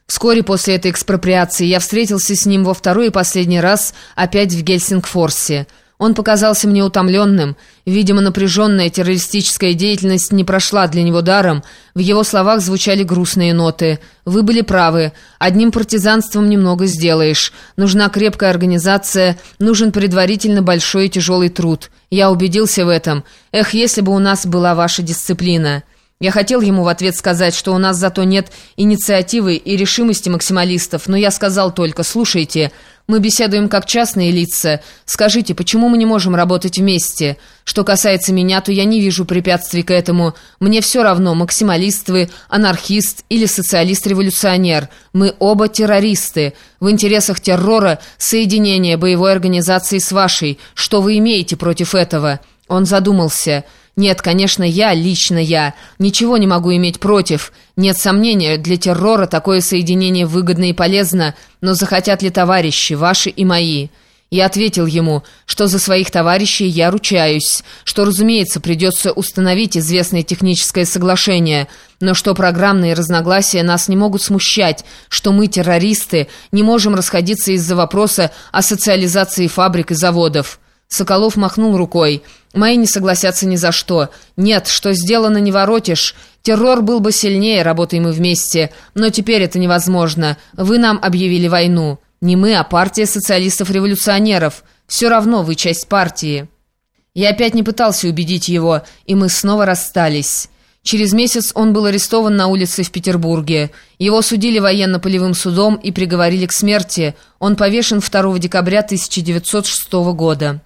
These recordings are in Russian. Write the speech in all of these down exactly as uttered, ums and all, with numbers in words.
Вскоре после этой экспроприации я встретился с ним во второй и последний раз опять в Гельсингфорсе. Он показался мне утомленным. Видимо, напряженная террористическая деятельность не прошла для него даром. В его словах звучали грустные ноты. «Вы были правы. Одним партизанством немного сделаешь. Нужна крепкая организация, нужен предварительно большой и тяжелый труд. Я убедился в этом. Эх, если бы у нас была ваша дисциплина». Я хотел ему в ответ сказать, что у нас зато нет инициативы и решимости максималистов, но я сказал только: «Слушайте, мы беседуем как частные лица. Скажите, почему мы не можем работать вместе? Что касается меня, то я не вижу препятствий к этому. Мне все равно, максималист вы, анархист или социалист-революционер. Мы оба террористы. В интересах террора соединение боевой организации с вашей. Что вы имеете против этого?» Он задумался. «Нет, конечно, я, лично я, ничего не могу иметь против. Нет сомнения, для террора такое соединение выгодно и полезно, но захотят ли товарищи, ваши и мои?» Я ответил ему, что за своих товарищей я ручаюсь, что, разумеется, придется установить известное техническое соглашение, но что программные разногласия нас не могут смущать, что мы, террористы, не можем расходиться из-за вопроса о социализации фабрик и заводов. Соколов махнул рукой. «Мои не согласятся ни за что. Нет, что сделано, не воротишь. Террор был бы сильнее, работаем мы вместе. Но теперь это невозможно. Вы нам объявили войну. Не мы, а партия социалистов-революционеров. Все равно вы часть партии». Я опять не пытался убедить его, и мы снова расстались. Через месяц он был арестован на улице в Петербурге. Его судили военно-полевым судом и приговорили к смерти. Он повешен второго декабря тысяча девятьсот шестого года.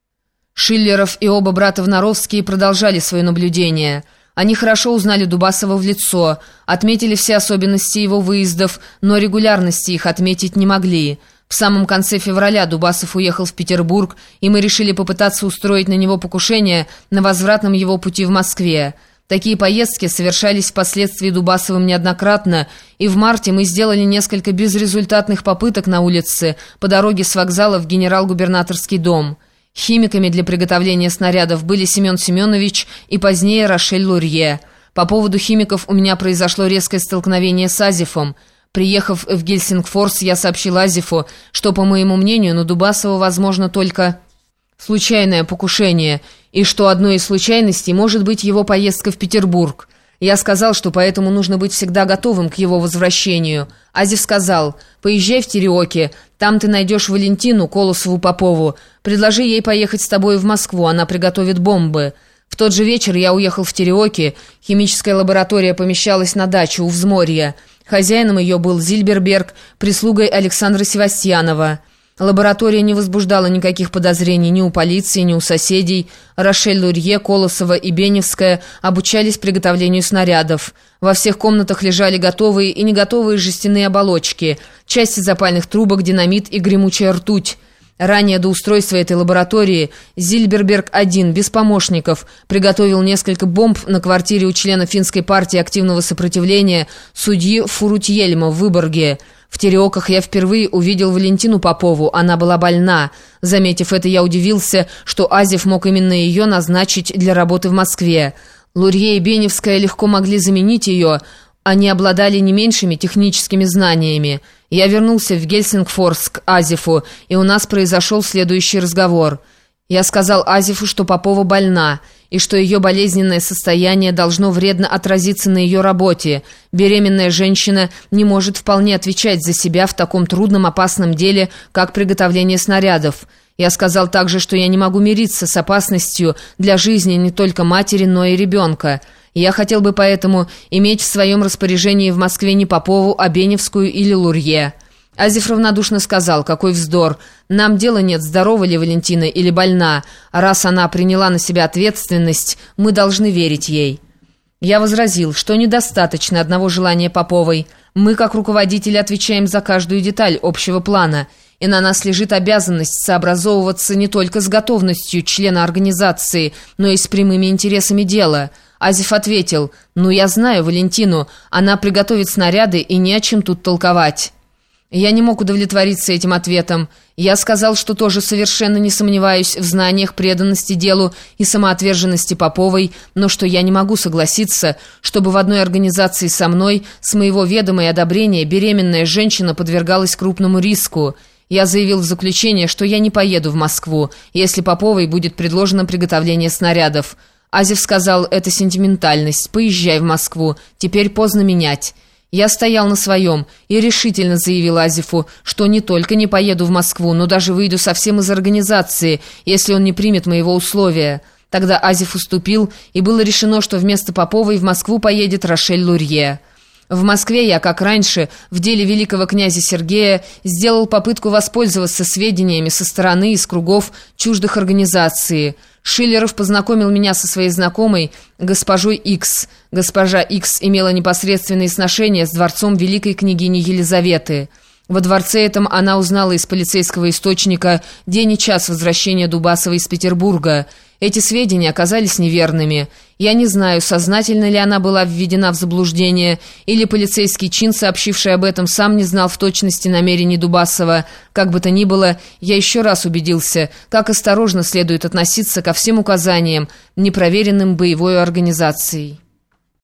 Шиллеров и оба брата Вноровские продолжали свое наблюдение. Они хорошо узнали Дубасова в лицо, отметили все особенности его выездов, но регулярности их отметить не могли. В самом конце февраля Дубасов уехал в Петербург, и мы решили попытаться устроить на него покушение на возвратном его пути в Москве. Такие поездки совершались впоследствии Дубасовым неоднократно, и в марте мы сделали несколько безрезультатных попыток на улице по дороге с вокзала в генерал-губернаторский дом. Химиками для приготовления снарядов были Семен Семенович и позднее Рошель Лурье. По поводу химиков у меня произошло резкое столкновение с Азефом. Приехав в Гельсингфорс, я сообщил Азефу, что, по моему мнению, на Дубасова возможно только случайное покушение, и что одной из случайностей может быть его поездка в Петербург. Я сказал, что поэтому нужно быть всегда готовым к его возвращению. Азеф сказал: «Поезжай в Тереоке, там ты найдешь Валентину Колосову-Попову. Предложи ей поехать с тобой в Москву, она приготовит бомбы». В тот же вечер я уехал в Тереоке. Химическая лаборатория помещалась на даче у Взморья. Хозяином ее был Зильберберг, прислугой Александра Севастьянова. Лаборатория не возбуждала никаких подозрений ни у полиции, ни у соседей. Рошель Лурье, Колосова и Беневская обучались приготовлению снарядов. Во всех комнатах лежали готовые и не готовые жестяные оболочки, части запальных трубок, динамит и гремучая ртуть. Ранее до устройства этой лаборатории Зильберберг-один, без помощников, приготовил несколько бомб на квартире у члена финской партии активного сопротивления судьи Фурутьельма в Выборге. В Тереоках я впервые увидел Валентину Попову, она была больна. Заметив это, я удивился, что Азеф мог именно ее назначить для работы в Москве. Лурье и Беневская легко могли заменить ее, они обладали не меньшими техническими знаниями. Я вернулся в Гельсингфорс к Азефу, и у нас произошел следующий разговор. Я сказал Азефу, что Попова больна, и что ее болезненное состояние должно вредно отразиться на ее работе. Беременная женщина не может вполне отвечать за себя в таком трудном, опасном деле, как приготовление снарядов. Я сказал также, что я не могу мириться с опасностью для жизни не только матери, но и ребенка. Я хотел бы поэтому иметь в своем распоряжении в Москве не Попову, а Беневскую или Лурье. Азеф равнодушно сказал: «Какой вздор! Нам дела нет, здорова ли Валентина или больна. Раз она приняла на себя ответственность, мы должны верить ей». Я возразил, что недостаточно одного желания Поповой. Мы, как руководители, отвечаем за каждую деталь общего плана, и на нас лежит обязанность сообразовываться не только с готовностью члена организации, но и с прямыми интересами дела. Азеф ответил: «Ну, я знаю Валентину, она приготовит снаряды, и не о чем тут толковать». Я не мог удовлетвориться этим ответом. Я сказал, что тоже совершенно не сомневаюсь в знаниях, преданности делу и самоотверженности Поповой, но что я не могу согласиться, чтобы в одной организации со мной, с моего ведома и одобрения, беременная женщина подвергалась крупному риску. Я заявил в заключение, что я не поеду в Москву, если Поповой будет предложено приготовление снарядов. Азев сказал: «Это сентиментальность, поезжай в Москву, теперь поздно менять». Я стоял на своем и решительно заявил Азефу, что не только не поеду в Москву, но даже выйду совсем из организации, если он не примет моего условия. Тогда Азеф уступил, и было решено, что вместо Поповой в Москву поедет Рошель Лурье. В Москве я, как раньше, в деле великого князя Сергея, сделал попытку воспользоваться сведениями со стороны из кругов чуждых организаций. Шиллеров познакомил меня со своей знакомой, госпожой Икс. Госпожа Икс имела непосредственные сношения с дворцом великой княгини Елизаветы. Во дворце этом она узнала из полицейского источника день и час возвращения Дубасова из Петербурга. Эти сведения оказались неверными. Я не знаю, сознательно ли она была введена в заблуждение, или полицейский чин, сообщивший об этом, сам не знал в точности намерений Дубасова. Как бы то ни было, я еще раз убедился, как осторожно следует относиться ко всем указаниям, непроверенным боевой организацией.